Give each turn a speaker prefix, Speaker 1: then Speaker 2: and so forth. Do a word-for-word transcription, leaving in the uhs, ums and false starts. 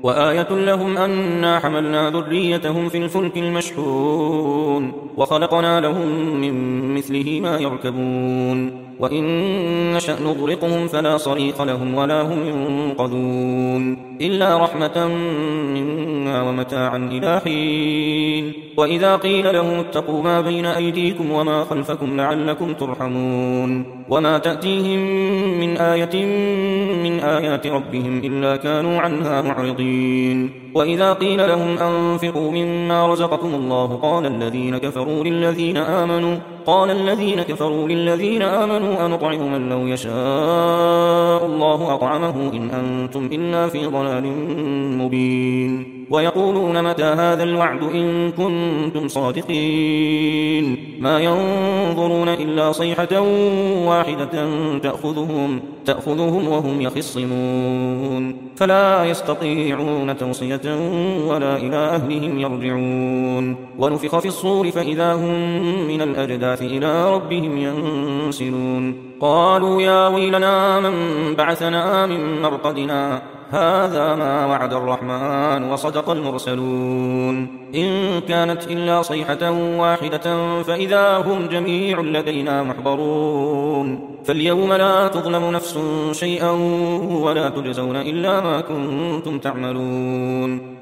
Speaker 1: وآية لهم أنا حملنا ذريتهم في الفلك المشحون وخلقنا لهم من مثله ما يركبون وإن نشأ نغرقهم فلا صريخ لهم ولا هم ينقذون إلا رحمة منا ومتاعا إلى حين وإذا قيل لهم اتقوا ما بين أيديكم وما خلفكم لعلكم ترحمون وما تأتيهم من آية من آيات ربهم إلا كانوا عنها معرضين وإذا قيل لهم أنفقوا مما رزقكم الله قال الذين كفروا للذين آمنوا قال الذين كفروا للذين آمنوا أنطعم من لو يشاء الله أطعمه إن أنتم إلا في ضلال مبين ويقولون متى هذا الوعد إن كنتم صادقين ما ينظرون إلا صيحة واحدة تأخذهم, تأخذهم وهم يخصمون فلا يستطيعون توصية ولا إلى أهلهم يرجعون ونفخ في الصور فإذا هم من الأجداث إلى ربهم ينسلون قالوا يا ويلنا من بعثنا من مرقدنا هذا ما وعد الرحمن وصدق المرسلون إن كانت إلا صيحة واحدة فإذا هم جميع لدينا محضرون فاليوم لا تظلم نفس شيئا ولا تجزون إلا ما كنتم تعملون